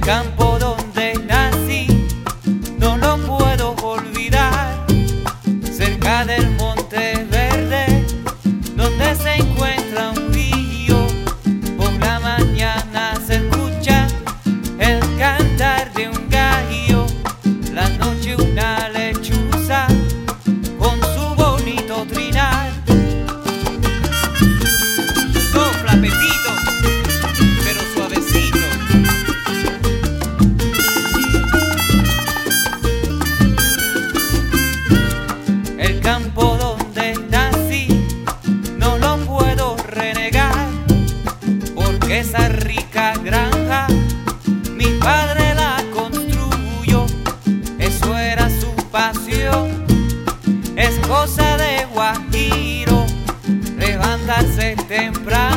campo donde nací, no lo puedo olvidar, cerca del monte verde, donde se encuentra un río. Por la mañana se escucha el cantar de un gallo, la noche una lechuza con su bonito trinar. Sopla, Pepito, pero suavecito. El campo donde nací no lo puedo renegar, porque esa rica granja mi padre la construyó. Eso era su pasión, es cosa de guajiro, levantarse temprano